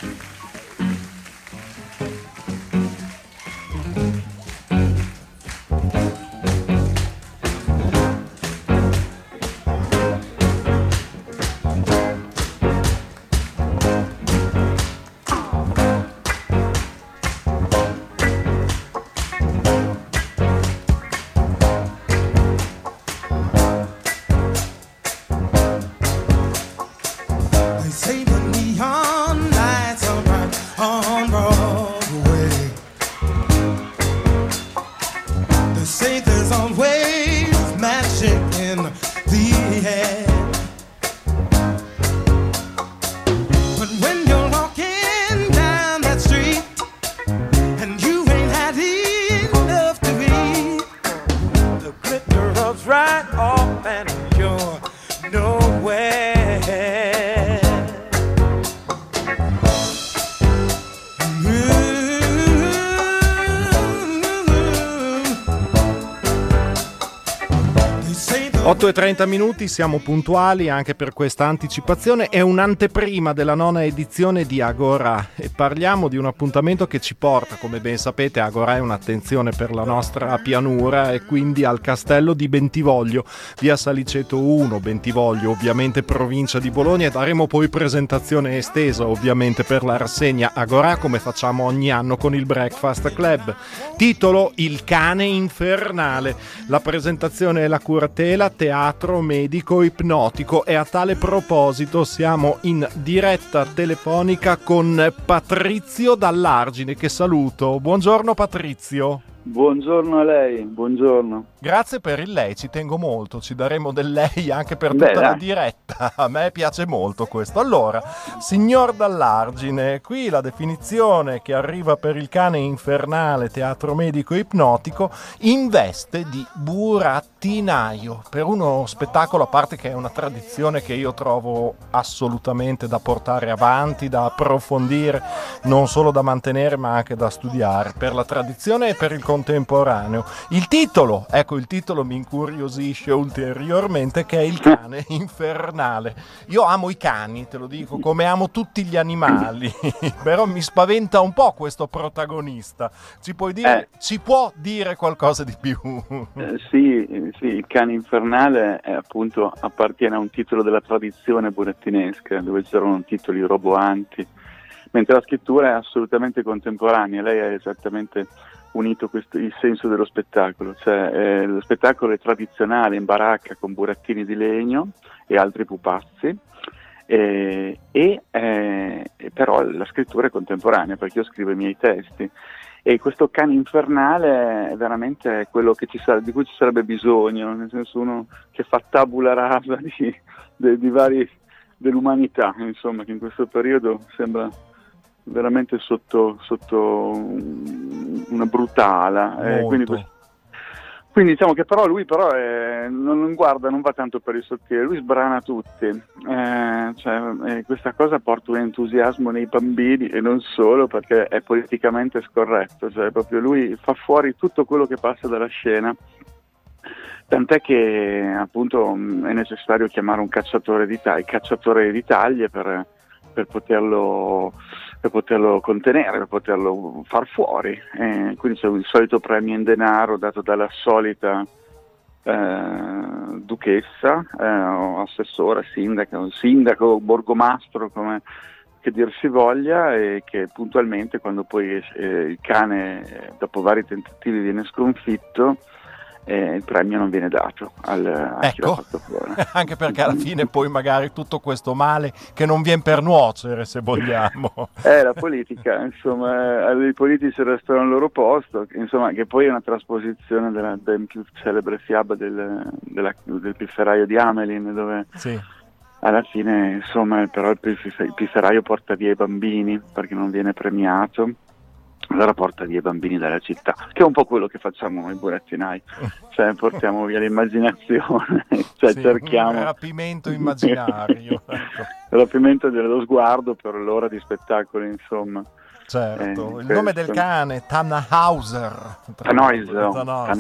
E 30 minuti, siamo puntuali anche per questa anticipazione. È un'anteprima della 9ª edizione di Agora e parliamo di un appuntamento che ci porta, come ben sapete, Agora è un'attenzione per la nostra pianura e quindi al castello di Bentivoglio, via Saliceto 1, Bentivoglio, ovviamente provincia di Bologna, e daremo poi presentazione estesa ovviamente per la rassegna Agora, come facciamo ogni anno con il Breakfast Club. Titolo: Il cane infernale. La presentazione e la curatela teatro medico ipnotico, e a tale proposito siamo in diretta telefonica con Patrizio Dall'Argine, che saluto. Buongiorno Patrizio. Buongiorno a lei, buongiorno. Grazie per il lei, ci tengo molto, ci daremo del lei anche per tutta la diretta, a me piace molto questo. Allora, signor Dall'Argine, qui la definizione che arriva per il cane infernale teatro medico ipnotico in veste di burattinaio, per uno spettacolo, a parte che è una tradizione che io trovo assolutamente da portare avanti, da approfondire, non solo da mantenere ma anche da studiare, per la tradizione e per il contemporaneo. Il titolo mi incuriosisce ulteriormente, che è Il cane infernale. Io amo i cani, te lo dico, come amo tutti gli animali, però mi spaventa un po' questo protagonista. Ci puoi dire, ci può dire qualcosa di più? Sì, Il cane infernale appunto appartiene a un titolo della tradizione burattinesca, dove c'erano titoli roboanti, mentre la scrittura è assolutamente contemporanea. Lei ha esattamente unito il senso dello spettacolo, cioè lo spettacolo è tradizionale in baracca con burattini di legno e altri pupazzi, però la scrittura è contemporanea, perché io scrivo i miei testi, e questo cane infernale è veramente quello che di cui ci sarebbe bisogno, nel senso, uno che fa tabula rasa di vari dell'umanità, insomma, che in questo periodo sembra veramente sotto una brutala, quindi diciamo che però lui non va tanto per il sottile, lui sbrana tutti, questa cosa porta un entusiasmo nei bambini, e non solo, perché è politicamente scorretto, cioè proprio lui fa fuori tutto quello che passa dalla scena, tant'è che appunto è necessario chiamare un cacciatore di taglie per poterlo contenere, per poterlo far fuori. Quindi c'è il solito premio in denaro dato dalla solita duchessa, assessore, sindaco, borgomastro, come che dir si voglia, e che puntualmente, quando poi il cane dopo vari tentativi viene sconfitto, il premio non viene dato a chi l'ha fatto fuori. Anche perché alla fine poi magari tutto questo male che non viene per nuocere, se vogliamo. La politica, insomma, i politici restano al loro posto, insomma, che poi è una trasposizione della ben più celebre fiaba del pifferaio di Hamelin, dove alla fine, insomma, però il pifferaio porta via i bambini perché non viene premiato. Allora porta via i bambini dalla città, che è un po' quello che facciamo noi burattinai, cioè portiamo via l'immaginazione, cerchiamo un rapimento immaginario, ecco. Il rapimento dello sguardo per l'ora di spettacolo, insomma. Certo, il nome del cane, Tannhäuser.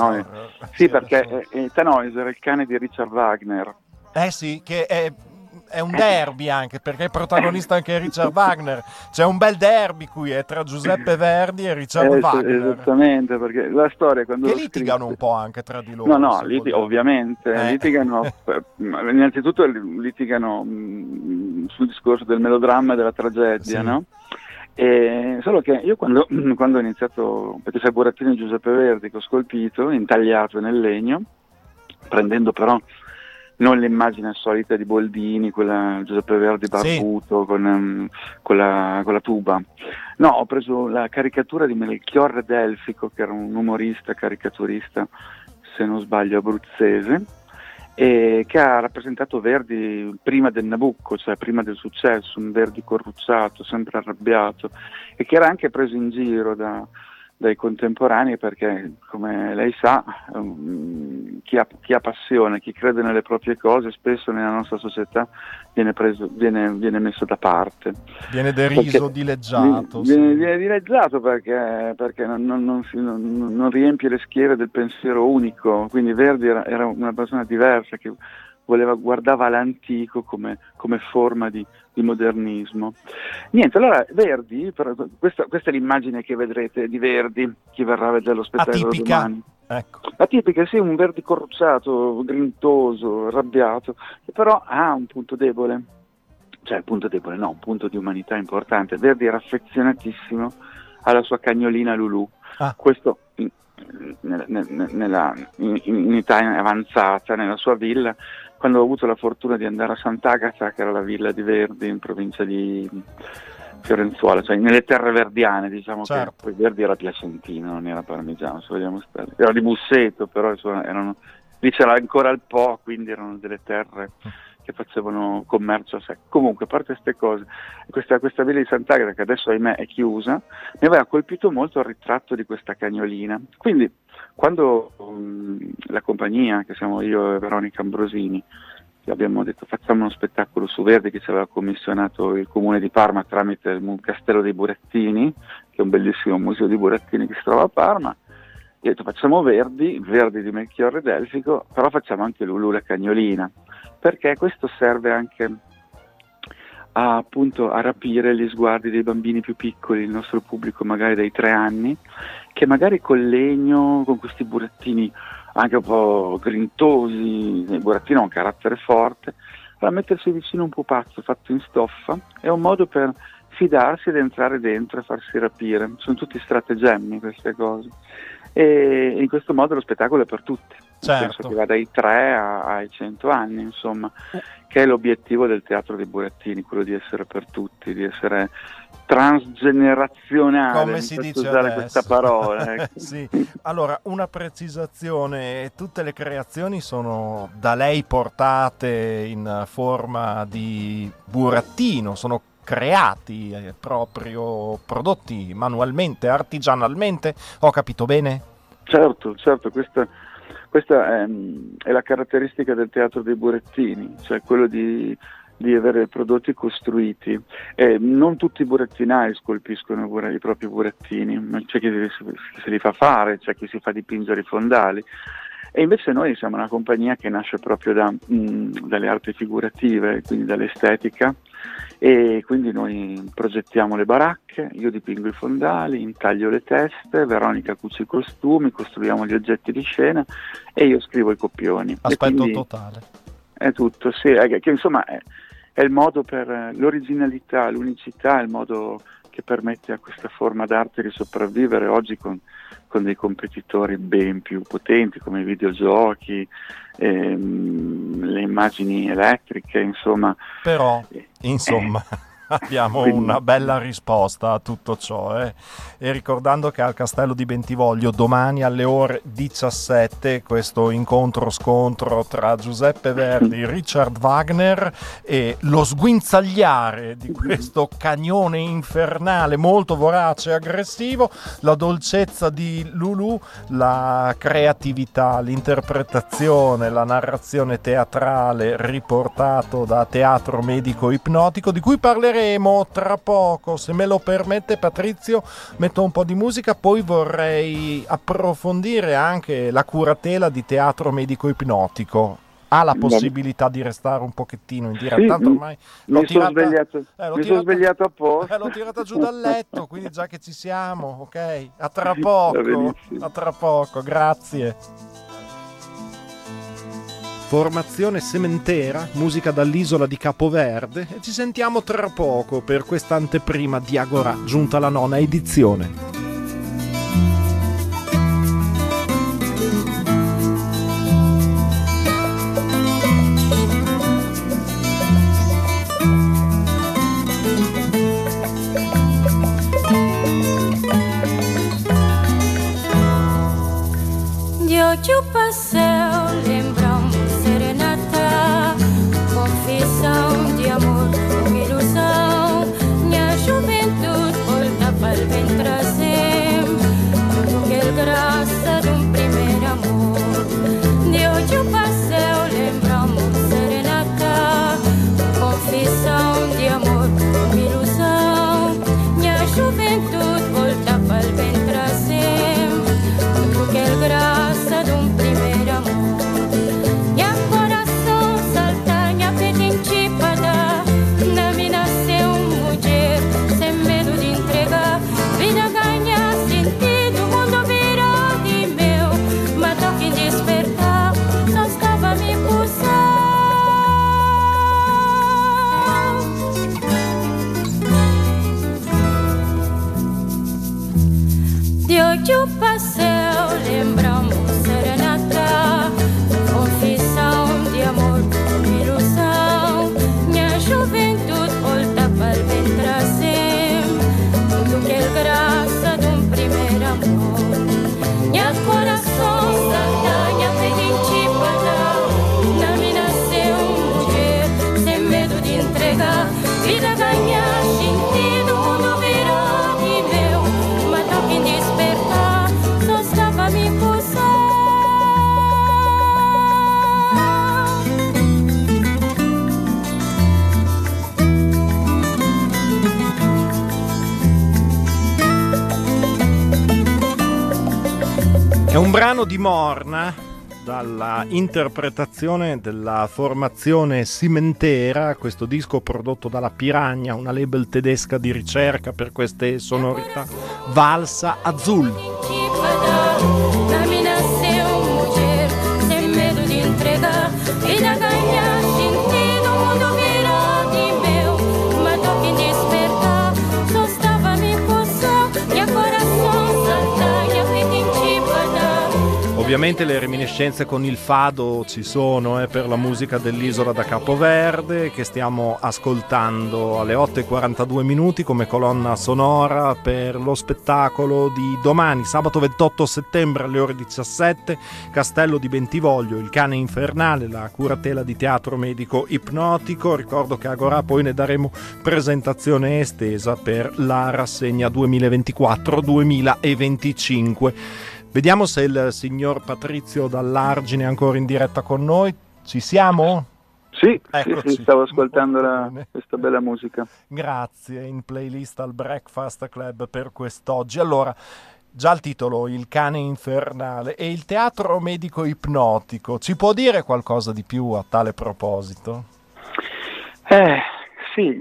Sì, perché Tannhäuser è il cane di Richard Wagner. Sì, che è è un derby anche, perché è protagonista anche Richard Wagner. C'è un bel derby qui tra Giuseppe Verdi e Richard Wagner. Esattamente, perché la storia quando che litigano un po' anche tra di loro. No, ovviamente litigano. Innanzitutto litigano sul discorso del melodramma e della tragedia, sì. No? Solo che io quando ho iniziato, perché sai, burattini di Giuseppe Verdi che ho scolpito, intagliato nel legno, prendendo però non l'immagine solita di Boldini, quella Giuseppe Verdi barbuto, sì. con la tuba. No, ho preso la caricatura di Melchiorre Delfico, che era un umorista, caricaturista, se non sbaglio abruzzese, e che ha rappresentato Verdi prima del Nabucco, cioè prima del successo, un Verdi corrucciato, sempre arrabbiato, e che era anche preso in giro dai contemporanei, perché come lei sa, chi ha passione, chi crede nelle proprie cose, spesso nella nostra società viene messo da parte. Viene deriso, dileggiato. Viene dileggiato perché non riempie le schiere del pensiero unico, quindi Verdi era una persona diversa che guardava l'antico come forma di modernismo. Niente, allora Verdi, questa è l'immagine che vedrete di Verdi, chi verrà a vedere lo spettacolo domani. Ecco. La tipica, sì, un Verdi corrucciato, grintoso, arrabbiato, che però ha un punto debole, cioè un punto di umanità importante. Verdi era affezionatissimo alla sua cagnolina Lulù. Questo in età avanzata, nella sua villa, quando ho avuto la fortuna di andare a Sant'Agata, che era la villa di Verdi in provincia di Fiorenzuola, cioè nelle terre verdiane, diciamo, certo. Che poi Verdi era piacentino, non era parmigiano, se vogliamo stare. Era di Busseto, però lì c'era ancora il Po, quindi erano delle terre che facevano commercio a sé. Comunque, a parte queste cose, questa villa di Sant'Agata, che adesso ahimè è chiusa, mi aveva colpito molto il ritratto di questa cagnolina. Quindi quando la compagnia, che siamo io e Veronica Ambrosini, abbiamo detto facciamo uno spettacolo su Verdi, che ci aveva commissionato il comune di Parma tramite il Castello dei Burattini, che è un bellissimo museo di burattini che si trova a Parma, e ho detto facciamo Verdi di Melchiorre Delfico, però facciamo anche Lulù la cagnolina, perché questo serve anche appunto a rapire gli sguardi dei bambini più piccoli, il nostro pubblico magari dai 3 anni, che magari col legno, con questi burattini anche un po' grintosi, il burattino ha un carattere forte, allora mettersi vicino un pupazzo fatto in stoffa è un modo per fidarsi ed entrare dentro e farsi rapire. Sono tutti stratagemmi queste cose, e in questo modo lo spettacolo è per tutti. Certo. Penso che va dai 3 ai 100 anni, insomma, che è l'obiettivo del teatro dei burattini, quello di essere per tutti, di essere transgenerazionale, come si dice usare adesso. Questa parola. Ecco. Sì. Allora, una precisazione: tutte le creazioni sono da lei portate in forma di burattino, sono creati proprio, prodotti manualmente, artigianalmente, ho capito bene? Certo, questa è la caratteristica del teatro dei burattini, cioè quello di avere prodotti costruiti. Non tutti i burattinai scolpiscono i propri burattini, ma c'è chi se li fa fare, c'è chi si fa dipingere i fondali, e invece noi siamo una compagnia che nasce proprio dalle arti figurative, quindi dall'estetica, e quindi noi progettiamo le baracche, io dipingo i fondali, intaglio le teste, Veronica cuce i costumi, costruiamo gli oggetti di scena e io scrivo i copioni. Aspetto totale. È tutto, sì, che insomma è il modo per l'originalità, l'unicità, è il modo che permette a questa forma d'arte di sopravvivere oggi con dei competitori ben più potenti come i videogiochi, le immagini elettriche, insomma. Però, abbiamo una bella risposta a tutto ciò, e ricordando che al Castello di Bentivoglio domani alle ore 17 questo incontro-scontro tra Giuseppe Verdi, Richard Wagner, e lo sguinzagliare di questo cagnone infernale molto vorace e aggressivo, la dolcezza di Lulù, la creatività, l'interpretazione, la narrazione teatrale riportato da teatro medico ipnotico, di cui parleremo tra poco. Se me lo permette Patrizio, metto un po' di musica, poi vorrei approfondire anche la curatela di teatro medico ipnotico. ha la possibilità di restare un pochettino in diretta, tanto ormai mi sono svegliato apposta. L'ho tirata giù dal letto, quindi già che ci siamo, ok? A tra poco, grazie. Formazione Sementera, musica dall'isola di Capoverde, e ci sentiamo tra poco per questa anteprima di Agorà, giunta alla 9ª edizione. Eu passei, lembramos serenata, confissão de amor, uma ilusão. Minha juventude volta para o bem trazer, porque graça de primeiro amor. Eu passei, lembramos serenata, confissão de amor, uma ilusão. Minha juventude volta para o bem trazer, porque graça de primeiro amor. Minha coração salta, minha pele enchipada, na me nasceu mulher, sem medo de entregar. Vida ganha sentido, o mundo virou de meu, mas toque em despertar, só estava me pulsar. De hoje eu passei, lembramos serenata, confissão de amor, uma ilusão. Minha juventude volta para o bem trazer, tudo que é graça de primeiro amor. Minha coração salta, minha pele enchipada, na me nasceu mulher, sem medo de entregar. Vida ganha sentido, o mundo virou de meu, mas toque em despertar, só estava me pulsar. È un brano di Morna, dalla interpretazione della formazione Sementera, questo disco prodotto dalla Piranha, una label tedesca di ricerca per queste sonorità. Valsa Azul. Na me nasceu mulher, sem medo de entregar. Vida ganha sentido, o mundo virou de meu, mas toque em despertar, só estava me pulsar. Minha coração salta, minha pele enchipada. Ovviamente le reminiscenze con il fado ci sono per la musica dell'isola da Capoverde, che stiamo ascoltando alle 8:42 come colonna sonora per lo spettacolo di domani, sabato 28 settembre alle ore 17, Castello di Bentivoglio, Il cane infernale, la curatela di teatro medico ipnotico. Ricordo che a Agorà poi ne daremo presentazione estesa per la rassegna 2024-2025. Vediamo se il signor Patrizio Dall'Argine è ancora in diretta con noi. Ci siamo? Sì, stavo ascoltando questa bella musica. Grazie, in playlist al Breakfast Club per quest'oggi. Allora, già il titolo, Il cane infernale e il teatro medico ipnotico. Ci può dire qualcosa di più a tale proposito? Sì,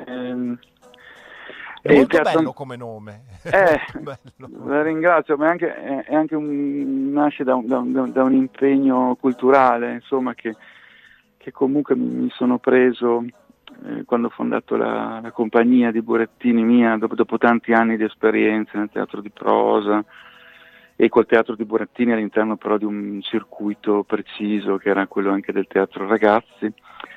è molto bello come nome. Bello. La ringrazio, ma è anche nasce da un impegno culturale, insomma, che comunque mi sono preso quando ho fondato la compagnia di Burattini mia, dopo tanti anni di esperienza nel teatro di prosa e col teatro di Burattini all'interno però di un circuito preciso che era quello anche del teatro ragazzi.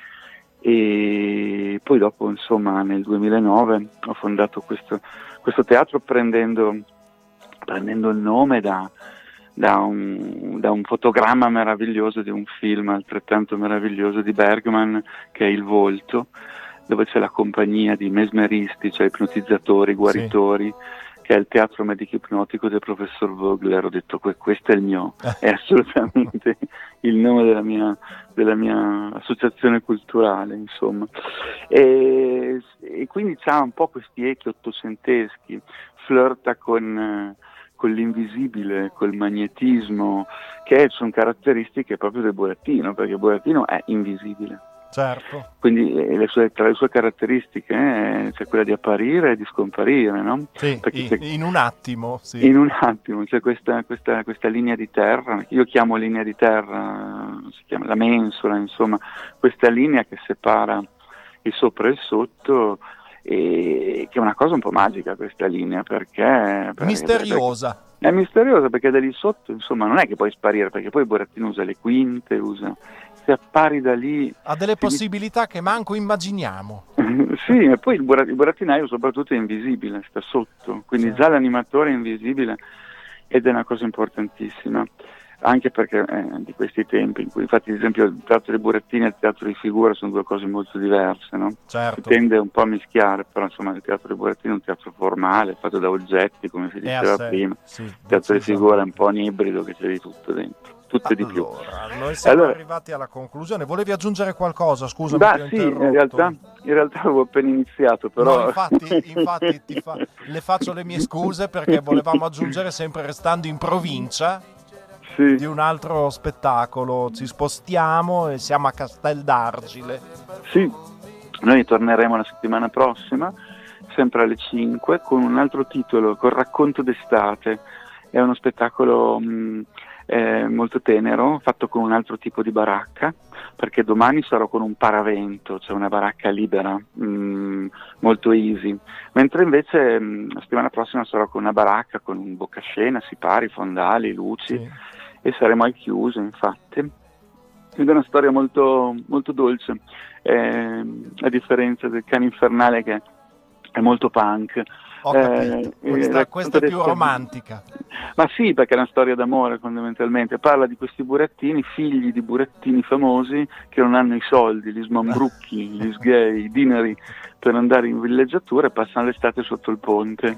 E poi dopo, insomma, nel 2009 ho fondato questo teatro prendendo il nome da un fotogramma meraviglioso di un film altrettanto meraviglioso di Bergman, che è Il Volto, dove c'è la compagnia di mesmeristi, cioè ipnotizzatori, guaritori, sì, che è il teatro medico ipnotico del professor Vogler. Ho detto questo è il mio, è assolutamente il nome della mia associazione culturale, insomma, e quindi c'ha un po' questi echi ottocenteschi, flirta con con l'invisibile, col magnetismo, che sono caratteristiche proprio del burattino, perché il burattino è invisibile. Certo. Quindi tra le sue caratteristiche c'è quella di apparire e di scomparire, no? Sì, in un attimo. Sì. In un attimo c'è questa linea di terra, io chiamo linea di terra, si chiama la mensola, insomma, questa linea che separa il sopra e il sotto, e che è una cosa un po' magica questa linea, perché misteriosa. È misteriosa perché da lì sotto, insomma, non è che puoi sparire, perché poi il burattino usa le quinte, se appari da lì ha delle possibilità che manco immaginiamo. Sì, e poi il burattinaio soprattutto è invisibile, sta sotto, quindi sì. Già l'animatore è invisibile, ed è una cosa importantissima, anche perché di questi tempi in cui, infatti, ad esempio, il teatro dei burattini e il teatro di figura sono due cose molto diverse, no? Certo. Si tende un po' a mischiare, però insomma il teatro dei burattini è un teatro formale, fatto da oggetti, come si diceva prima. Sì, il teatro di figura è un po' un ibrido, che c'è di tutto dentro. Di più. Noi siamo arrivati alla conclusione. Volevi aggiungere qualcosa? Scusami. Sì, in realtà avevo appena iniziato, però. No, infatti le faccio le mie scuse, perché volevamo aggiungere, sempre restando in provincia, sì, di un altro spettacolo. Ci spostiamo e siamo a Castel d'Argile. Sì, noi torneremo la settimana prossima, sempre alle 5, con un altro titolo, col Racconto d'estate. È uno spettacolo molto tenero, fatto con un altro tipo di baracca, perché domani sarò con un paravento, cioè una baracca libera, molto easy, mentre invece la settimana prossima sarò con una baracca con un boccascena, sipari, fondali, luci, sì, e saremo al chiuso, infatti. Ed è una storia molto, molto dolce, a differenza del Cane Infernale, che è molto punk. Ho capito. Questa è più romantica. Ma sì, perché è una storia d'amore, fondamentalmente. Parla di questi burattini, figli di burattini famosi, che non hanno i soldi, gli smambrucchi, gli sgay, i dinari per andare in villeggiatura, e passano l'estate sotto il ponte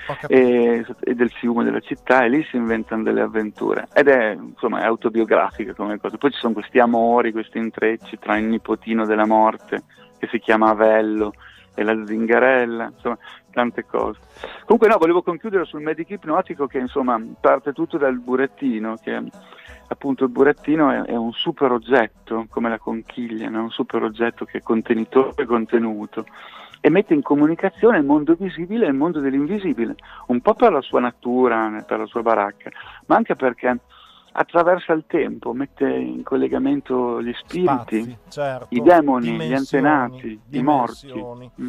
e del fiume della città, e lì si inventano delle avventure, ed è, insomma, è autobiografica come cosa. Poi ci sono questi amori, questi intrecci tra il nipotino della morte, che si chiama Avello, e la zingarella, insomma, tante cose. Comunque no, volevo concludere sul medico ipnotico, che insomma parte tutto dal burattino, che appunto il burattino è un super oggetto, come la conchiglia, no? Un super oggetto che è contenitore e contenuto, e mette in comunicazione il mondo visibile e il mondo dell'invisibile, un po' per la sua natura, per la sua baracca, ma anche perché attraversa il tempo, mette in collegamento gli spiriti, spazi, certo, i demoni, gli antenati, i morti.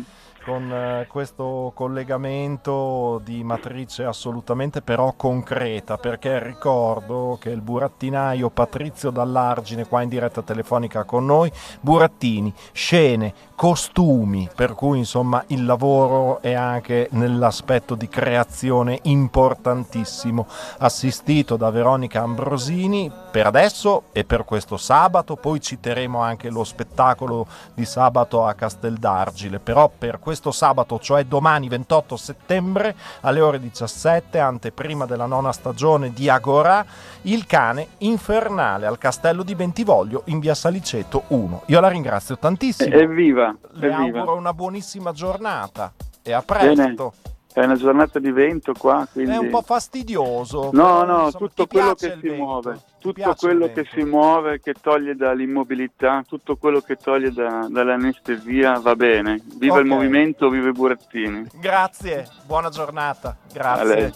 Con questo collegamento di matrice assolutamente però concreta, perché ricordo che il burattinaio Patrizio Dall'Argine, qua in diretta telefonica con noi, burattini, scene, costumi, per cui insomma il lavoro è anche nell'aspetto di creazione importantissimo, assistito da Veronica Ambrosini per adesso e per questo sabato. Poi citeremo anche lo spettacolo di sabato a Castel d'Argile, però per questo sabato, cioè domani 28 settembre alle ore 17, anteprima della 9ª stagione di Agorà, Il Cane Infernale al Castello di Bentivoglio in via Saliceto 1. Io la ringrazio tantissimo. Evviva! Le auguro una buonissima giornata e a presto. Bene. È una giornata di vento qua, quindi. È un po' fastidioso. No, insomma, tutto quello che si muove, tutto quello che si muove, che toglie dall'immobilità, tutto quello che toglie dall'anestesia va bene. Viva il movimento, viva i burattini. Grazie, buona giornata. Grazie. A lei.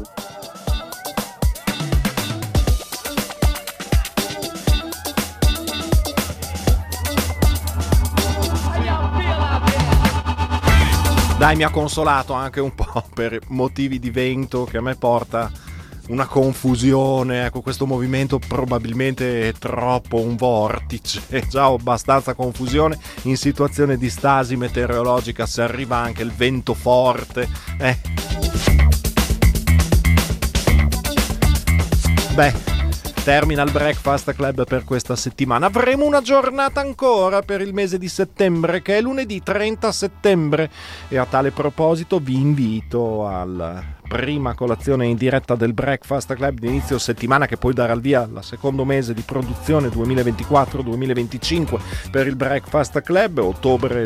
Dai, mi ha consolato anche un po' per motivi di vento, che a me porta una confusione. Ecco, questo movimento probabilmente è troppo un vortice, già ho abbastanza confusione in situazione di stasi meteorologica, se arriva anche il vento forte. Termina il Breakfast Club per questa settimana. Avremo una giornata ancora per il mese di settembre, che è lunedì 30 settembre, e a tale proposito vi invito al prima colazione in diretta del Breakfast Club di inizio settimana, che poi darà il via al secondo mese di produzione 2024-2025 per il Breakfast Club, ottobre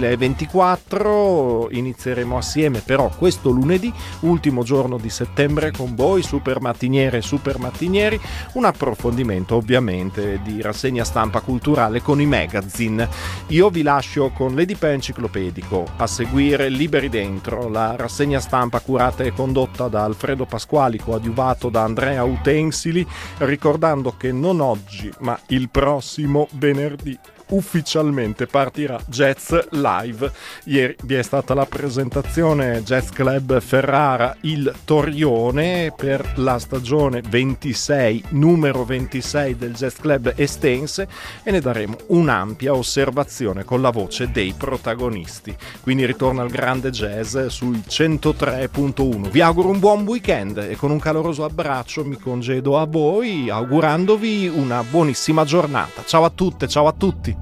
2024. Inizieremo assieme però questo lunedì, ultimo giorno di settembre, con voi super mattiniere e super mattinieri, un approfondimento ovviamente di rassegna stampa culturale con i magazine. Io vi lascio con l'Edipe Enciclopedico, a seguire Liberi Dentro, la rassegna stampa curata e condotta da Alfredo Pasquali, coadiuvato da Andrea Utensili, ricordando che non oggi ma il prossimo venerdì ufficialmente partirà Jazz Live. Ieri vi è stata la presentazione Jazz Club Ferrara il Torrione per la stagione 26, numero 26 del Jazz Club Estense, e ne daremo un'ampia osservazione con la voce dei protagonisti. Quindi ritorna al grande jazz sui 103.1. Vi auguro un buon weekend e con un caloroso abbraccio mi congedo a voi, augurandovi una buonissima giornata. Ciao a tutte, ciao a tutti.